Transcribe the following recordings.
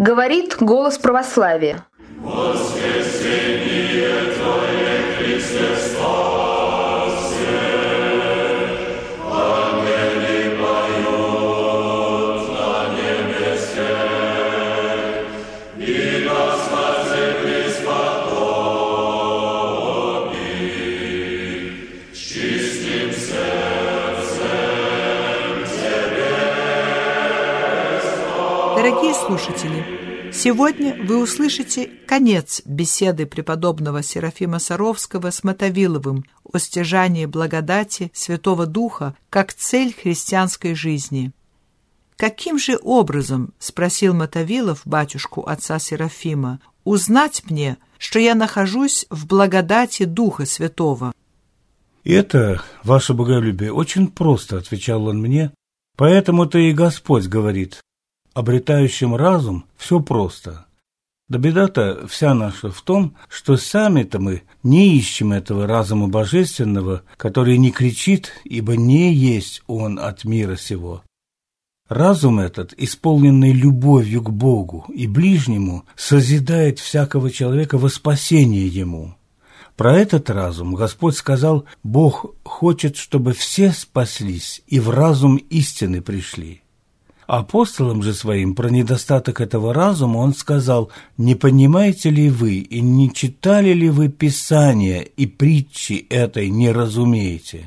Говорит голос православия. Дорогие слушатели, сегодня вы услышите конец беседы преподобного Серафима Саровского с Мотовиловым о стяжании благодати Святого Духа как цель христианской жизни. «Каким же образом, — спросил Мотовилов батюшку отца Серафима, — узнать мне, что я нахожусь в благодати Духа Святого?» «Это, ваше боголюбие, очень просто, — отвечал он мне, — поэтому-то и Господь говорит: обретающим разум все просто. Да беда-то вся наша в том, что сами-то мы не ищем этого разума божественного, который не кричит, ибо не есть он от мира сего. Разум этот, исполненный любовью к Богу и ближнему, созидает всякого человека во спасение ему. Про этот разум Господь сказал: Бог хочет, чтобы все спаслись и в разум истины пришли. Апостолам же своим про недостаток этого разума он сказал: «Не понимаете ли вы и не читали ли вы Писания, и притчи этой не разумеете?»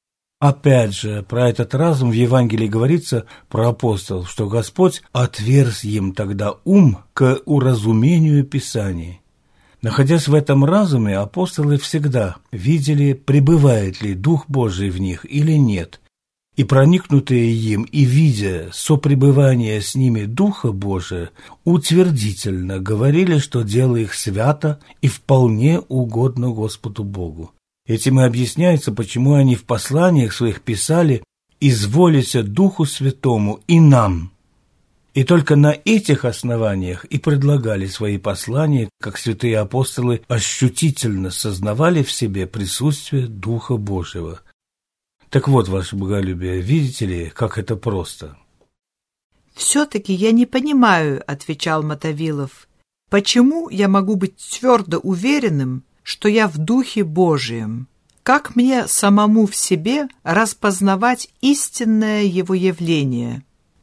Опять же, про этот разум в Евангелии говорится про апостолов, что Господь отверз им тогда ум к уразумению Писаний. Находясь в этом разуме, апостолы всегда видели, пребывает ли Дух Божий в них или нет. И проникнутые им, и видя сопребывание с ними Духа Божия, утвердительно говорили, что дело их свято и вполне угодно Господу Богу. Этим и объясняется, почему они в посланиях своих писали: «Изволися Духу Святому и нам». И только на этих основаниях и предлагали свои послания, как святые апостолы ощутительно сознавали в себе присутствие Духа Божьего. Так вот, ваше боголюбие, видите ли, как это просто? «Все-таки я не понимаю, — отвечал Мотовилов, — почему я могу быть твердо уверенным, что я в Духе Божием? Как мне самому в себе распознавать истинное его явление?»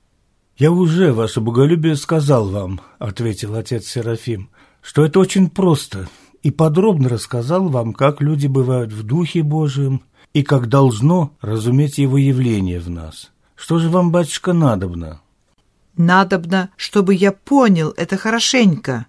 «Я уже, ваше боголюбие, сказал вам, — ответил отец Серафим, — что это очень просто, и подробно рассказал вам, как люди бывают в Духе Божием, и как должно разуметь его явление в нас. Что же вам, батюшка, надобно?» «Надобно, чтобы я понял это хорошенько».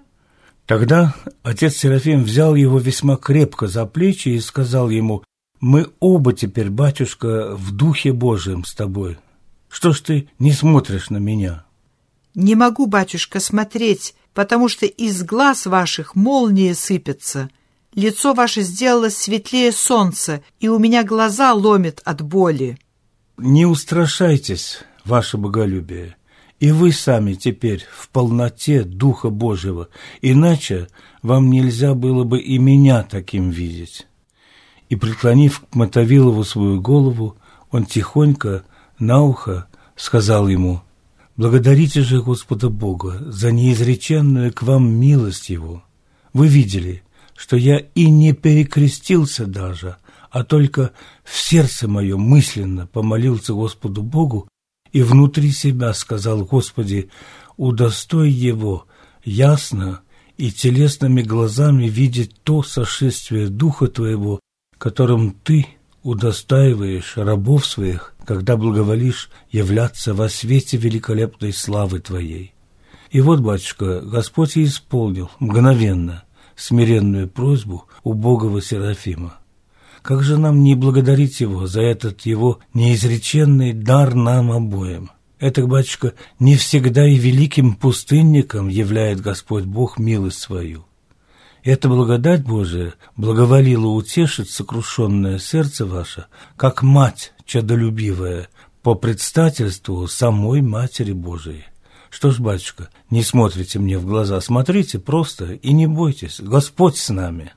Тогда отец Серафим взял его весьма крепко за плечи и сказал ему: «Мы оба теперь, батюшка, в Духе Божием с тобой. Что ж ты не смотришь на меня?» «Не могу, батюшка, смотреть, потому что из глаз ваших молнии сыпятся. Лицо ваше сделалось светлее солнца, и у меня глаза ломит от боли». «Не устрашайтесь, ваше боголюбие, и вы сами теперь в полноте Духа Божьего, иначе вам нельзя было бы и меня таким видеть». И, преклонив к Мотовилову свою голову, он тихонько на ухо сказал ему: «Благодарите же Господа Бога за неизреченную к вам милость Его. Вы видели, что я и не перекрестился даже, а только в сердце моем мысленно помолился Господу Богу и внутри себя сказал: Господи, удостой его ясно и телесными глазами видеть то сошествие Духа Твоего, которым Ты удостаиваешь рабов Своих, когда благоволишь являться во свете великолепной славы Твоей». И вот, батюшка, Господь и исполнил мгновенно смиренную просьбу убогого Серафима. Как же нам не благодарить его за этот его неизреченный дар нам обоим? Это, батюшка, не всегда и великим пустынникам являет Господь Бог милость свою. Эта благодать Божия благоволила утешить сокрушенное сердце ваше, как мать чадолюбивая, по предстательству самой Матери Божией. Что ж, батюшка, не смотрите мне в глаза, смотрите просто и не бойтесь, Господь с нами».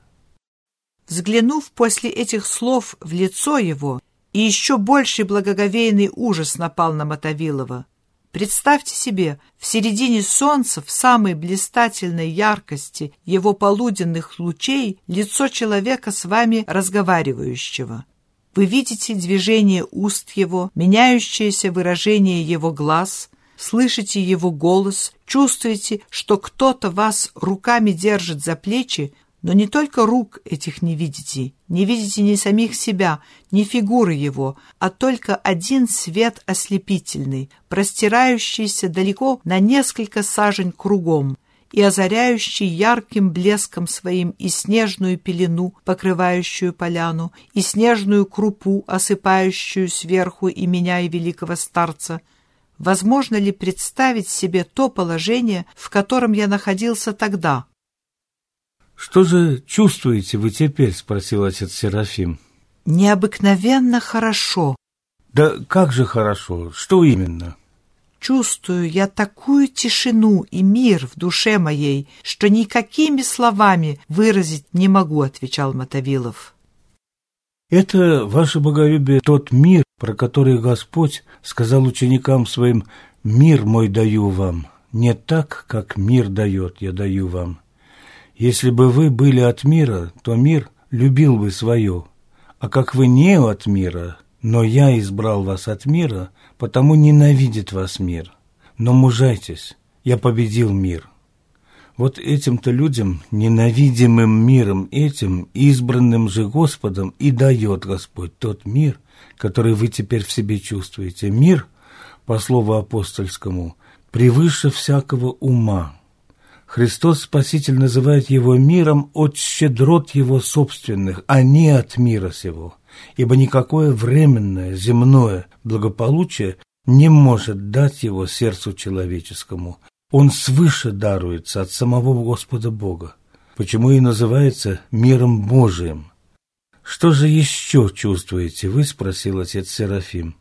Взглянув после этих слов в лицо его, и еще больший благоговейный ужас напал на Мотовилова. Представьте себе, в середине солнца, в самой блистательной яркости его полуденных лучей, лицо человека с вами разговаривающего. Вы видите движение уст его, меняющееся выражение его глаз, слышите его голос, чувствуете, что кто-то вас руками держит за плечи, но не только рук этих не видите ни самих себя, ни фигуры его, а только один свет ослепительный, простирающийся далеко на несколько сажень кругом и озаряющий ярким блеском своим и снежную пелену, покрывающую поляну, и снежную крупу, осыпающую сверху и меня, и великого старца. Возможно ли представить себе то положение, в котором я находился тогда? «Что же чувствуете вы теперь?» — спросил отец Серафим. «Необыкновенно хорошо». «Да как же хорошо? Что именно?» «Чувствую я такую тишину и мир в душе моей, что никакими словами выразить не могу», — отвечал Мотовилов. «Это, ваше боголюбие, тот мир, про который Господь сказал ученикам своим: «Мир мой даю вам, не так, как мир дает, я даю вам». Если бы вы были от мира, то мир любил бы свое, а как вы не от мира, но я избрал вас от мира, потому ненавидит вас мир. Но мужайтесь, я победил мир». Вот этим-то людям, ненавидимым миром этим, избранным же Господом, и дает Господь тот мир, который вы теперь в себе чувствуете. Мир, по слову апостольскому, превыше всякого ума. Христос Спаситель называет его миром от щедрот его собственных, а не от мира сего, ибо никакое временное, земное благополучие не может дать его сердцу человеческому. Он свыше даруется от самого Господа Бога, почему и называется миром Божиим. «Что же еще чувствуете вы?» — спросил отец Серафим.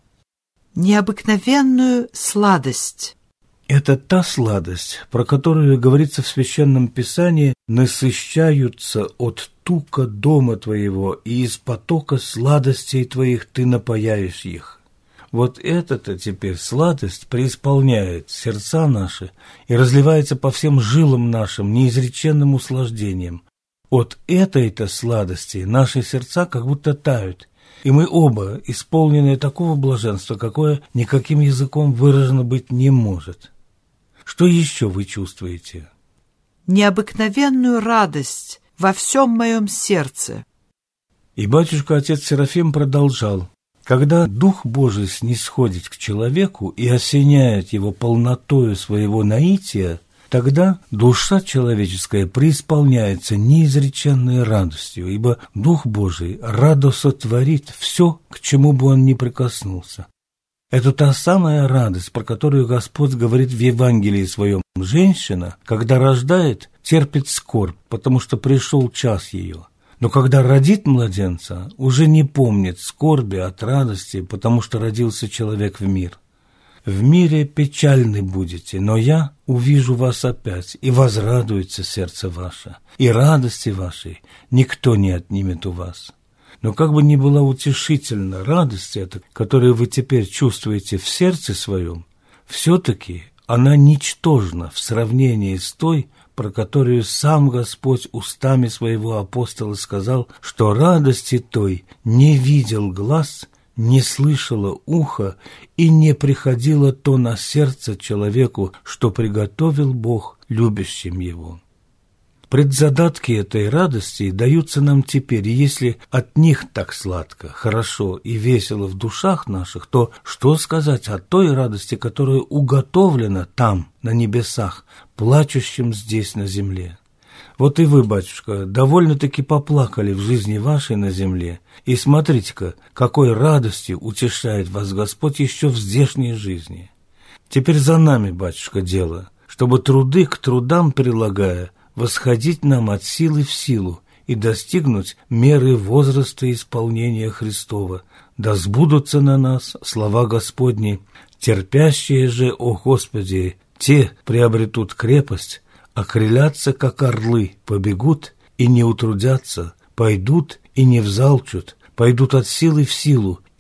«Необыкновенную сладость». Это та сладость, про которую говорится в Священном Писании: «Насыщаются от тука дома твоего, и из потока сладостей твоих ты напояешь их». Вот эта-то теперь сладость преисполняет сердца наши и разливается по всем жилам нашим неизреченным услаждением. От этой-то сладости наши сердца как будто тают, и мы оба исполнены такого блаженства, какое никаким языком выражено быть не может. Что еще вы чувствуете? Необыкновенную радость во всем моем сердце. И батюшка-отец Серафим продолжал: когда Дух Божий снисходит к человеку и осеняет его полнотою своего наития, тогда душа человеческая преисполняется неизреченной радостью, ибо Дух Божий радосотворит все, к чему бы он ни прикоснулся. Это та самая радость, про которую Господь говорит в Евангелии своем: женщина, когда рождает, терпит скорбь, потому что пришел час ее. Но когда родит младенца, уже не помнит скорби от радости, потому что родился человек в мир. В мире печальны будете, но я увижу вас опять, и возрадуется сердце ваше, и радости вашей никто не отнимет у вас. Но как бы ни была утешительна радость эта, которую вы теперь чувствуете в сердце своем, все-таки она ничтожна в сравнении с той, про которую сам Господь устами своего апостола сказал, что радости той не видел глаз, не слышало ухо и не приходило то на сердце человеку, что приготовил Бог любящим его. Предзадатки этой радости даются нам теперь, и если от них так сладко, хорошо и весело в душах наших, то что сказать о той радости, которая уготовлена там, на небесах, плачущим здесь на земле? Вот и вы, батюшка, довольно-таки поплакали в жизни вашей на земле, и смотрите-ка, какой радостью утешает вас Господь еще в здешней жизни. Теперь за нами, батюшка, дело, чтобы труды к трудам прилагая, восходить нам от силы в силу и достигнуть меры возраста исполнения Христова. Да сбудутся на нас слова Господни: терпящие же, о Господи, те приобретут крепость, окрылятся, как орлы, побегут и не утрудятся, пойдут и не взалчут, пойдут от силы в силу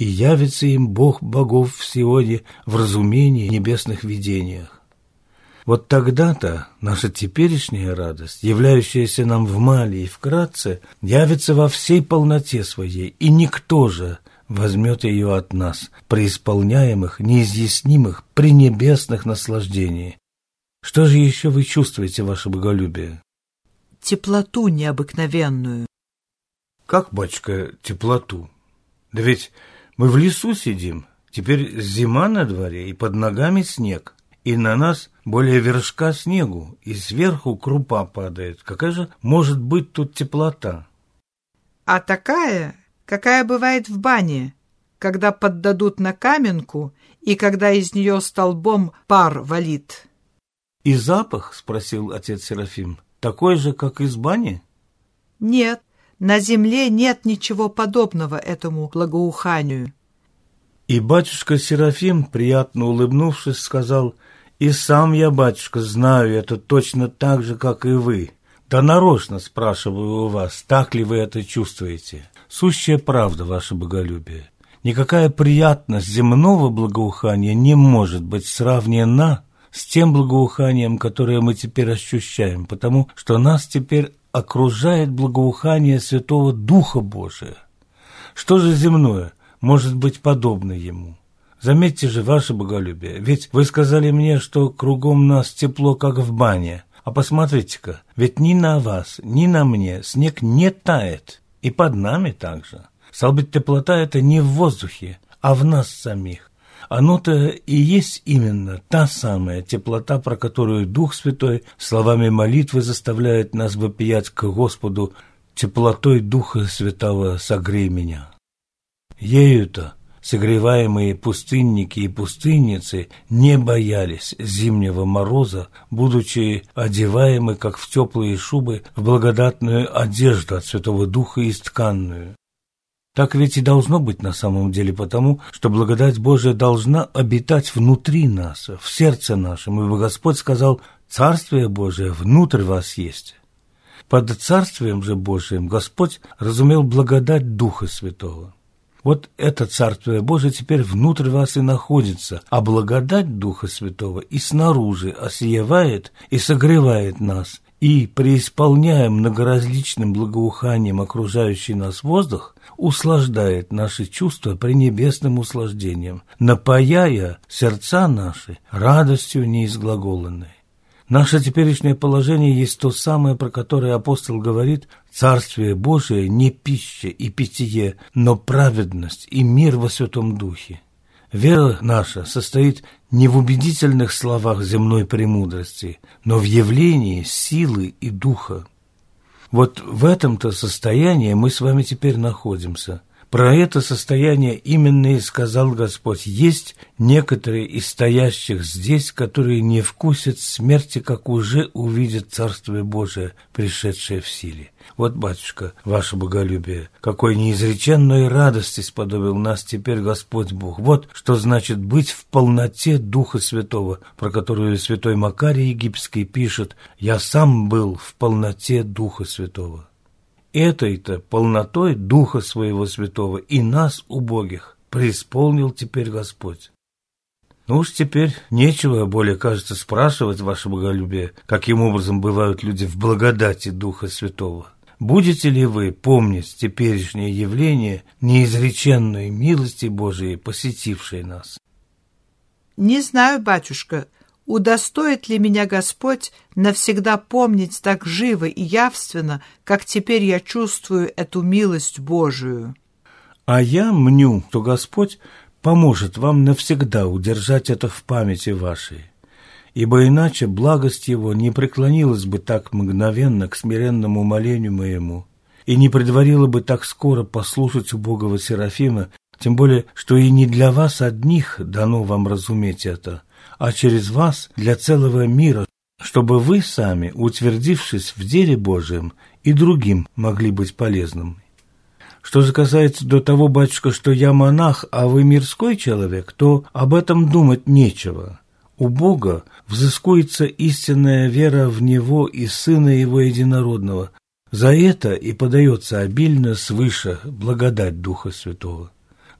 и явится им Бог богов в Сионе в разумении небесных видениях. Вот тогда-то наша теперешняя радость, являющаяся нам в мале и вкратце, явится во всей полноте своей, и никто же возьмет ее от нас, преисполняемых, неизъяснимых, пренебесных наслаждений. Что же еще вы чувствуете, ваше боголюбие? Теплоту необыкновенную. Как, батюшка, теплоту? Да ведь мы в лесу сидим, теперь зима на дворе, и под ногами снег, и на нас более вершка снегу, и сверху крупа падает. Какая же может быть тут теплота? А такая, какая бывает в бане, когда поддадут на каменку, и когда из нее столбом пар валит. И запах, спросил отец Серафим, такой же, как из бани? Нет, на земле нет ничего подобного этому благоуханию. И батюшка Серафим, приятно улыбнувшись, сказал: «И сам я, батюшка, знаю это точно так же, как и вы. Да нарочно спрашиваю у вас, так ли вы это чувствуете? Сущая правда, ваше боголюбие. Никакая приятность земного благоухания не может быть сравнена с тем благоуханием, которое мы теперь ощущаем, потому что нас теперь окружает благоухание Святого Духа Божия. Что же земное может быть подобно ему? Заметьте же, ваше боголюбие, ведь вы сказали мне, что кругом нас тепло, как в бане. А посмотрите-ка, ведь ни на вас, ни на мне снег не тает, и под нами также. Стало быть, теплота это не в воздухе, а в нас самих. Оно-то и есть именно та самая теплота, про которую Дух Святой словами молитвы заставляет нас вопиять к Господу: «Теплотой Духа Святого согрей меня». Ею-то согреваемые пустынники и пустынницы не боялись зимнего мороза, будучи одеваемы, как в теплые шубы, в благодатную одежду от Святого Духа истканную. Так ведь и должно быть на самом деле, потому что благодать Божия должна обитать внутри нас, в сердце нашем, ибо Господь сказал: «Царствие Божие внутрь вас есть». Под Царствием же Божиим Господь разумел благодать Духа Святого. Вот это Царствие Божие теперь внутрь вас и находится, а благодать Духа Святого и снаружи осиевает и согревает нас, и, преисполняя многоразличным благоуханием окружающий нас воздух, услаждает наши чувства пренебесным услаждением, напояя сердца наши радостью неизглаголанной. Наше теперешнее положение есть то самое, про которое апостол говорит: «Царствие Божие не пища и питье, но праведность и мир во Святом Духе». Вера наша состоит не в убедительных словах земной премудрости, но в явлении силы и духа. Вот в этом-то состоянии мы с вами теперь находимся. Про это состояние именно и сказал Господь: «Есть некоторые из стоящих здесь, которые не вкусят смерти, как уже увидят Царствие Божие, пришедшее в силе». Вот, батюшка, ваше боголюбие, какой неизреченной радости сподобил нас теперь Господь Бог. Вот что значит быть в полноте Духа Святого, про которую святой Макарий Египетский пишет: «Я сам был в полноте Духа Святого». Этой-то полнотой Духа Своего Святого и нас, убогих, преисполнил теперь Господь. Ну уж теперь нечего более, кажется, спрашивать, ваше боголюбие, каким образом бывают люди в благодати Духа Святого. Будете ли вы помнить теперешнее явление неизреченной милости Божией, посетившей нас? Не знаю, батюшка, удостоит ли меня Господь навсегда помнить так живо и явственно, как теперь я чувствую эту милость Божию. А я мню, что Господь поможет вам навсегда удержать это в памяти вашей, ибо иначе благость Его не преклонилась бы так мгновенно к смиренному молению моему и не предварила бы так скоро послушать убогого Серафима, тем более, что и не для вас одних дано вам разуметь это, а через вас для целого мира, чтобы вы сами, утвердившись в деле Божием, и другим могли быть полезным. Что же касается до того, батюшка, что я монах, а вы мирской человек, то об этом думать нечего. У Бога взыскуется истинная вера в Него и Сына Его Единородного. За это и подается обильно свыше благодать Духа Святого.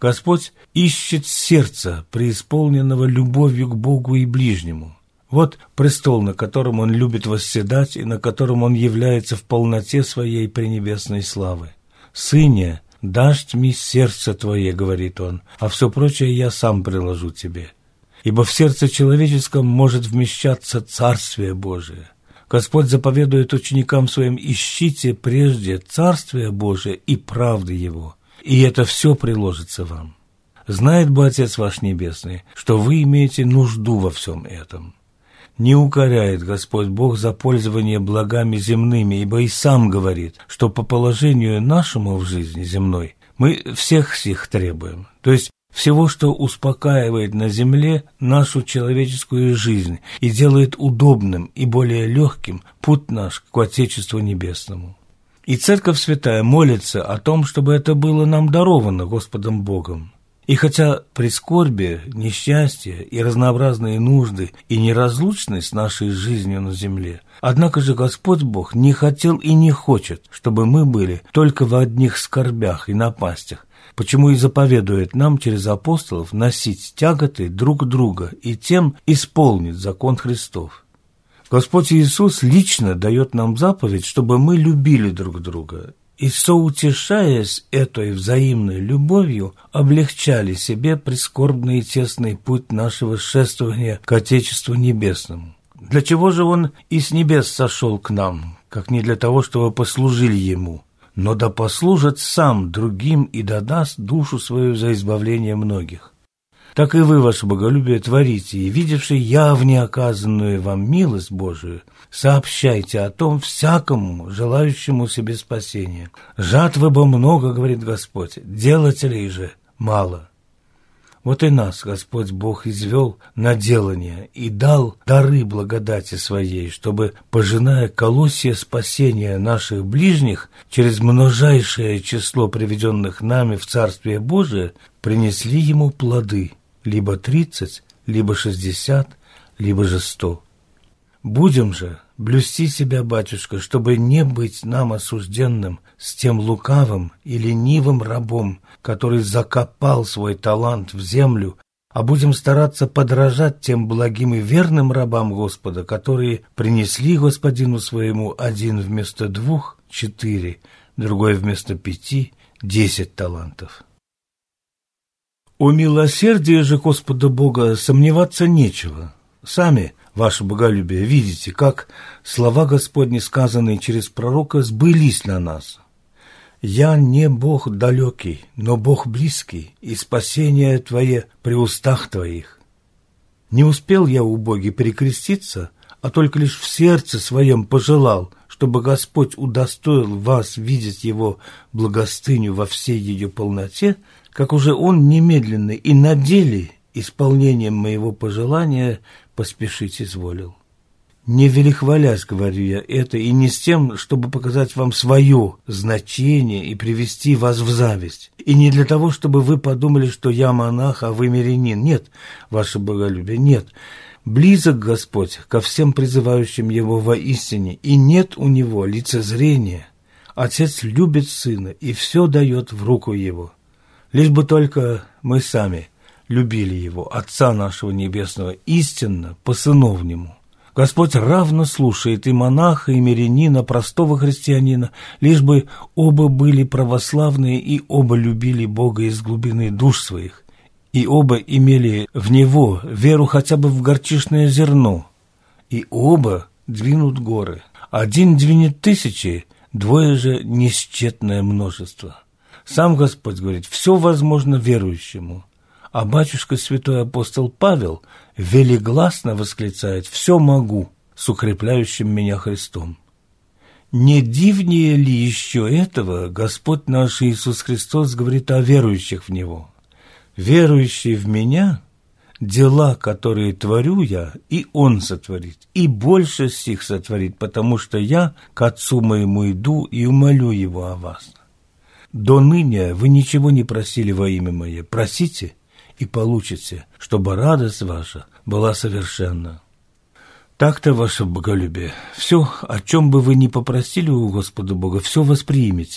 Господь ищет сердца, преисполненного любовью к Богу и ближнему. Вот престол, на котором Он любит восседать и на котором Он является в полноте Своей пренебесной славы. «Сыне, дашь мне сердце Твое, — говорит Он, — а все прочее я сам приложу Тебе. Ибо в сердце человеческом может вмещаться Царствие Божие». Господь заповедует ученикам Своим: «Ищите прежде Царствие Божие и правды Его, и это все приложится вам». Знает бы Отец ваш Небесный, что вы имеете нужду во всем этом. Не укоряет Господь Бог за пользование благами земными, ибо и сам говорит, что по положению нашему в жизни земной мы всех сих требуем, то есть всего, что успокаивает на земле нашу человеческую жизнь и делает удобным и более легким путь наш к Отечеству Небесному. И Церковь Святая молится о том, чтобы это было нам даровано Господом Богом. И хотя прискорбие, несчастье и разнообразные нужды и неразлучность нашей жизнью на земле, однако же Господь Бог не хотел и не хочет, чтобы мы были только в одних скорбях и напастях, почему и заповедует нам через апостолов носить тяготы друг друга и тем исполнить закон Христов. Господь Иисус лично дает нам заповедь, чтобы мы любили друг друга, и, соутешаясь этой взаимной любовью, облегчали себе прискорбный и тесный путь нашего шествования к Отечеству Небесному. Для чего же Он и с небес сошел к нам, как не для того, чтобы послужили Ему, но да послужит Сам другим и да даст душу свою за избавление многих. Так и вы, ваше боголюбие, творите, и, видевши явне оказанную вам милость Божию, сообщайте о том всякому, желающему себе спасения. Жатвы бы много, говорит Господь, делателей же мало. Вот и нас Господь Бог извел на делание и дал дары благодати Своей, чтобы, пожиная колосья спасения наших ближних, через множайшее число приведенных нами в Царствие Божие, принесли Ему плоды, либо 30, либо 60, либо же 100. Будем же блюсти себя, батюшка, чтобы не быть нам осужденным с тем лукавым и ленивым рабом, который закопал свой талант в землю, а будем стараться подражать тем благим и верным рабам Господа, которые принесли Господину своему один вместо 2 – 4, другой вместо 5 – 10 талантов. О милосердии же Господа Бога сомневаться нечего. Сами, ваше боголюбие, видите, как слова Господни, сказанные через пророка, сбылись на нас. «Я не Бог далекий, но Бог близкий, и спасение Твое при устах Твоих». Не успел я, убогий, перекреститься, а только лишь в сердце своем пожелал, чтобы Господь удостоил вас видеть Его благостыню во всей ее полноте, как уже Он немедленно и на деле исполнением моего пожелания поспешить изволил. Не велихвалясь, говорю я это, и не с тем, чтобы показать вам свое значение и привести вас в зависть, и не для того, чтобы вы подумали, что я монах, а вы мирянин. Нет, ваше боголюбие, нет. Близок Господь ко всем призывающим Его воистине, и нет у Него лицезрения. Отец любит Сына и все дает в руку Его. Лишь бы только мы сами любили Его, Отца нашего Небесного, истинно, по-сыновнему. Господь равно слушает и монаха, и мирянина, простого христианина, лишь бы оба были православные и оба любили Бога из глубины душ своих, и оба имели в Него веру хотя бы в горчичное зерно, и оба двинут горы. Один двинет 1000, 2 же несчетное множество. Сам Господь говорит: все возможно верующему. А батюшка святой апостол Павел велигласно восклицает: «Все могу с укрепляющим меня Христом». Не дивнее ли еще этого Господь наш Иисус Христос говорит о верующих в Него? «Верующий в Меня, дела, которые творю я, и Он сотворит, и больше сих сотворит, потому что я к Отцу моему иду и умолю Его о вас. До ныне вы ничего не просили во имя Мое, просите и получите, чтобы радость ваша была совершенна». Так-то, ваше боголюбие, все, о чем бы вы ни попросили у Господа Бога, все воспримите,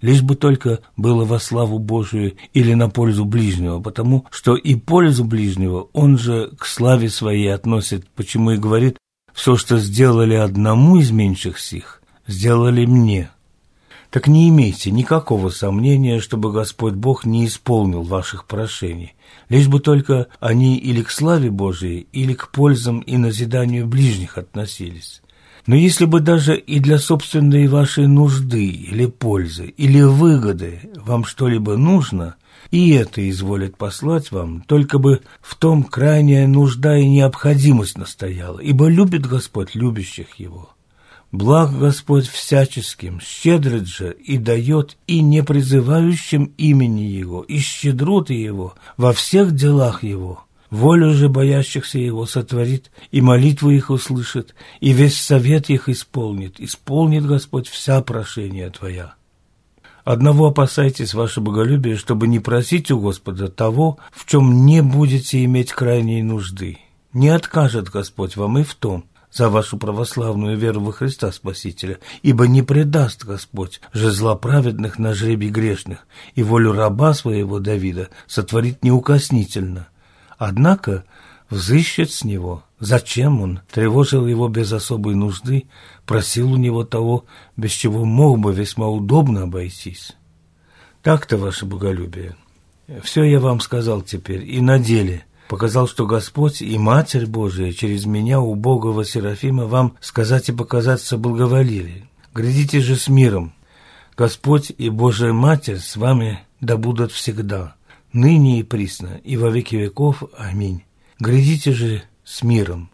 лишь бы только было во славу Божию или на пользу ближнего, потому что и пользу ближнего он же к славе своей относит, почему и говорит: «Все, что сделали одному из меньших сих, сделали мне». Так не имейте никакого сомнения, чтобы Господь Бог не исполнил ваших прошений, лишь бы только они или к славе Божией, или к пользам и назиданию ближних относились. Но если бы даже и для собственной вашей нужды, или пользы, или выгоды вам что-либо нужно, и это изволят послать вам, только бы в том крайняя нужда и необходимость настояла, ибо любит Господь любящих Его. Благ Господь всяческим, щедрит же и дает и не призывающим имени Его, и щедроты Его во всех делах Его. Волю же боящихся Его сотворит, и молитву их услышит, и весь совет их исполнит. Исполнит Господь вся прошения твоя. Одного опасайтесь, ваше боголюбие, чтобы не просить у Господа того, в чем не будете иметь крайней нужды. Не откажет Господь вам и в том, за вашу православную веру во Христа Спасителя, ибо не предаст Господь жезла праведных на жребий грешных, и волю раба своего Давида сотворит неукоснительно. Однако взыщет с него, зачем он тревожил его без особой нужды, просил у него того, без чего мог бы весьма удобно обойтись. Так-то, ваше боголюбие, все я вам сказал теперь, и на деле показал, что Господь и Матерь Божия через меня, убогого Серафима, вам сказать и показать соблаговолили. Глядите же с миром. Господь и Божия Матерь с вами да будут всегда, ныне и присно, и во веки веков. Аминь. Глядите же с миром.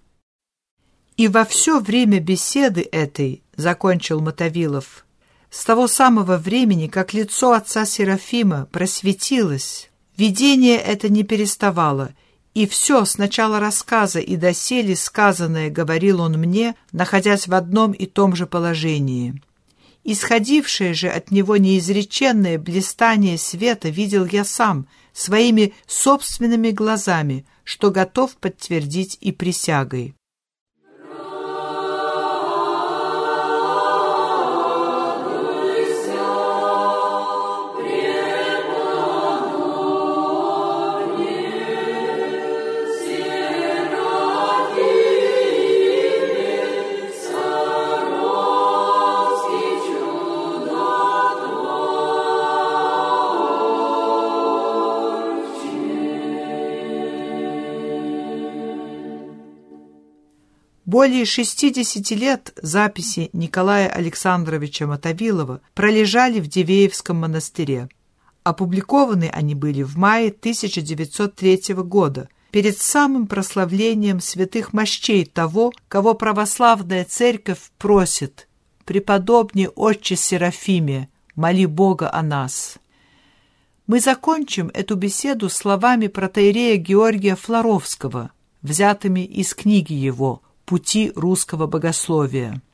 И во все время беседы этой, закончил Мотовилов, с того самого времени, как лицо отца Серафима просветилось, видение это не переставало, и все с начала рассказа и доселе сказанное говорил он мне, находясь в одном и том же положении. Исходившее же от него неизреченное блистание света видел я сам, своими собственными глазами, что готов подтвердить и присягой. Более 60 лет записи Николая Александровича Мотовилова пролежали в Дивеевском монастыре. Опубликованы они были в мае 1903 года, перед самым прославлением святых мощей того, кого православная церковь просит: «Преподобный отче Серафиме, моли Бога о нас». Мы закончим эту беседу словами протоиерея Георгия Флоровского, взятыми из книги его «Пути русского богословия».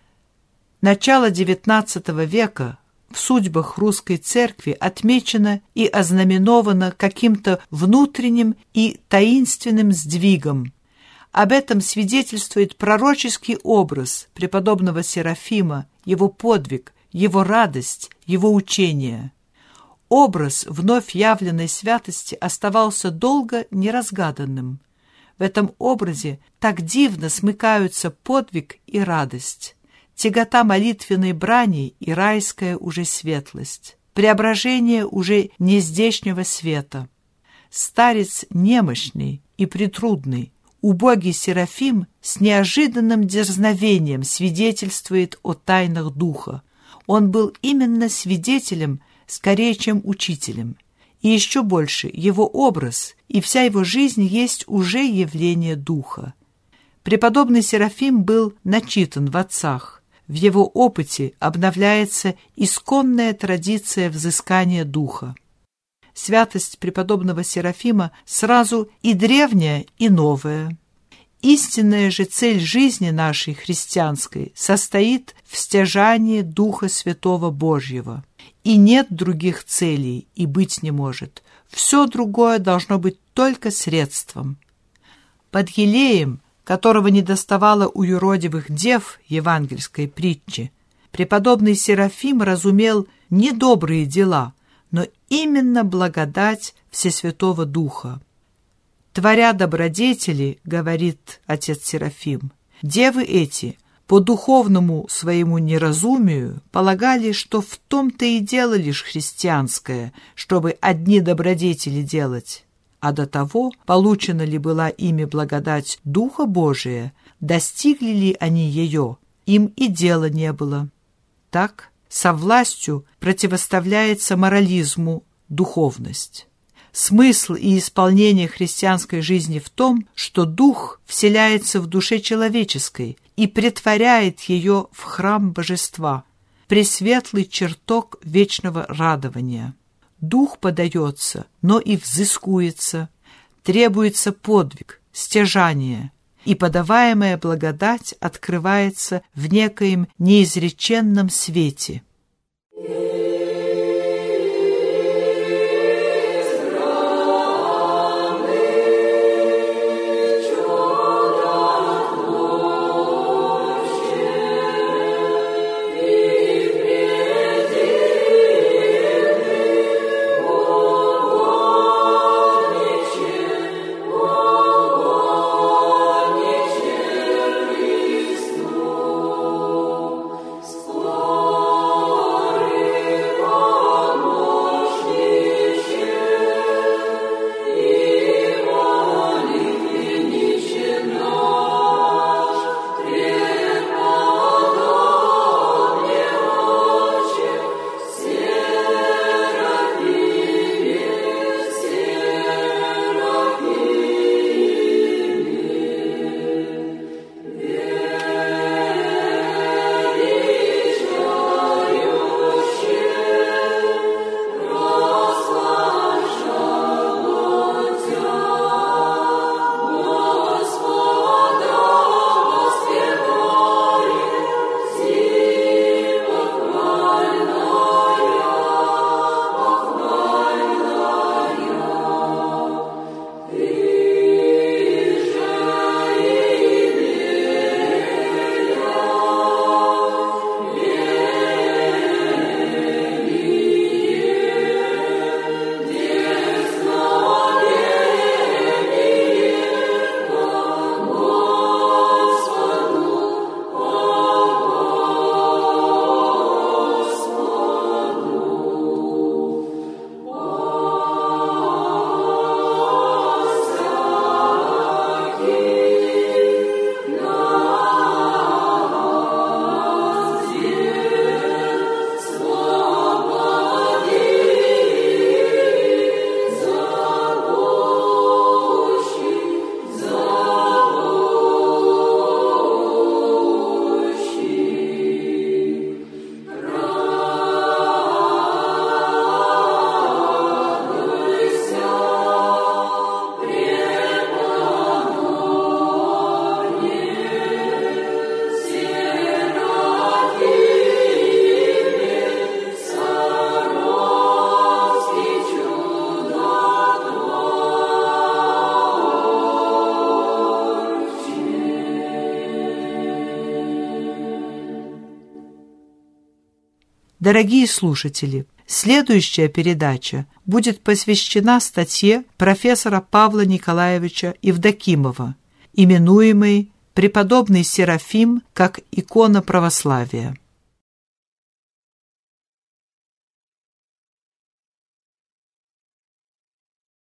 Начало XIX века в судьбах русской церкви отмечено и ознаменовано каким-то внутренним и таинственным сдвигом. Об этом свидетельствует пророческий образ преподобного Серафима, его подвиг, его радость, его учение. Образ вновь явленной святости оставался долго неразгаданным. В этом образе так дивно смыкаются подвиг и радость, тягота молитвенной брани и райская уже светлость, преображение уже нездешнего света. Старец немощный и притрудный, убогий Серафим с неожиданным дерзновением свидетельствует о тайнах духа. Он был именно свидетелем, скорее, чем учителем. И еще больше, его образ и вся его жизнь есть уже явление духа. Преподобный Серафим был начитан в отцах. В его опыте обновляется исконная традиция взыскания духа. Святость преподобного Серафима сразу и древняя, и новая. Истинная же цель жизни нашей христианской состоит в стяжании Духа Святого Божьего. И нет других целей, и быть не может. Все другое должно быть только средством. Под елеем, которого недоставало у юродивых дев евангельской притчи, Преподобный Серафим разумел не добрые дела, но именно благодать Всесвятого Духа. «Творя добродетели, — говорит отец Серафим, — девы эти по духовному своему неразумию полагали, что в том-то и дело лишь христианское, чтобы одни добродетели делать, а до того, получена ли была ими благодать Духа Божия, достигли ли они ее, им и дела не было». Так, со властью противоставляется морализму духовность. Смысл и исполнение христианской жизни в том, что Дух вселяется в душе человеческой и претворяет ее в храм божества, пресветлый чертог вечного радования. Дух подается, но и взыскуется, требуется подвиг, стяжание, и подаваемая благодать открывается в некоем неизреченном свете. Дорогие слушатели, следующая передача будет посвящена статье профессора Павла Николаевича Евдокимова, именуемой «Преподобный Серафим как икона православия».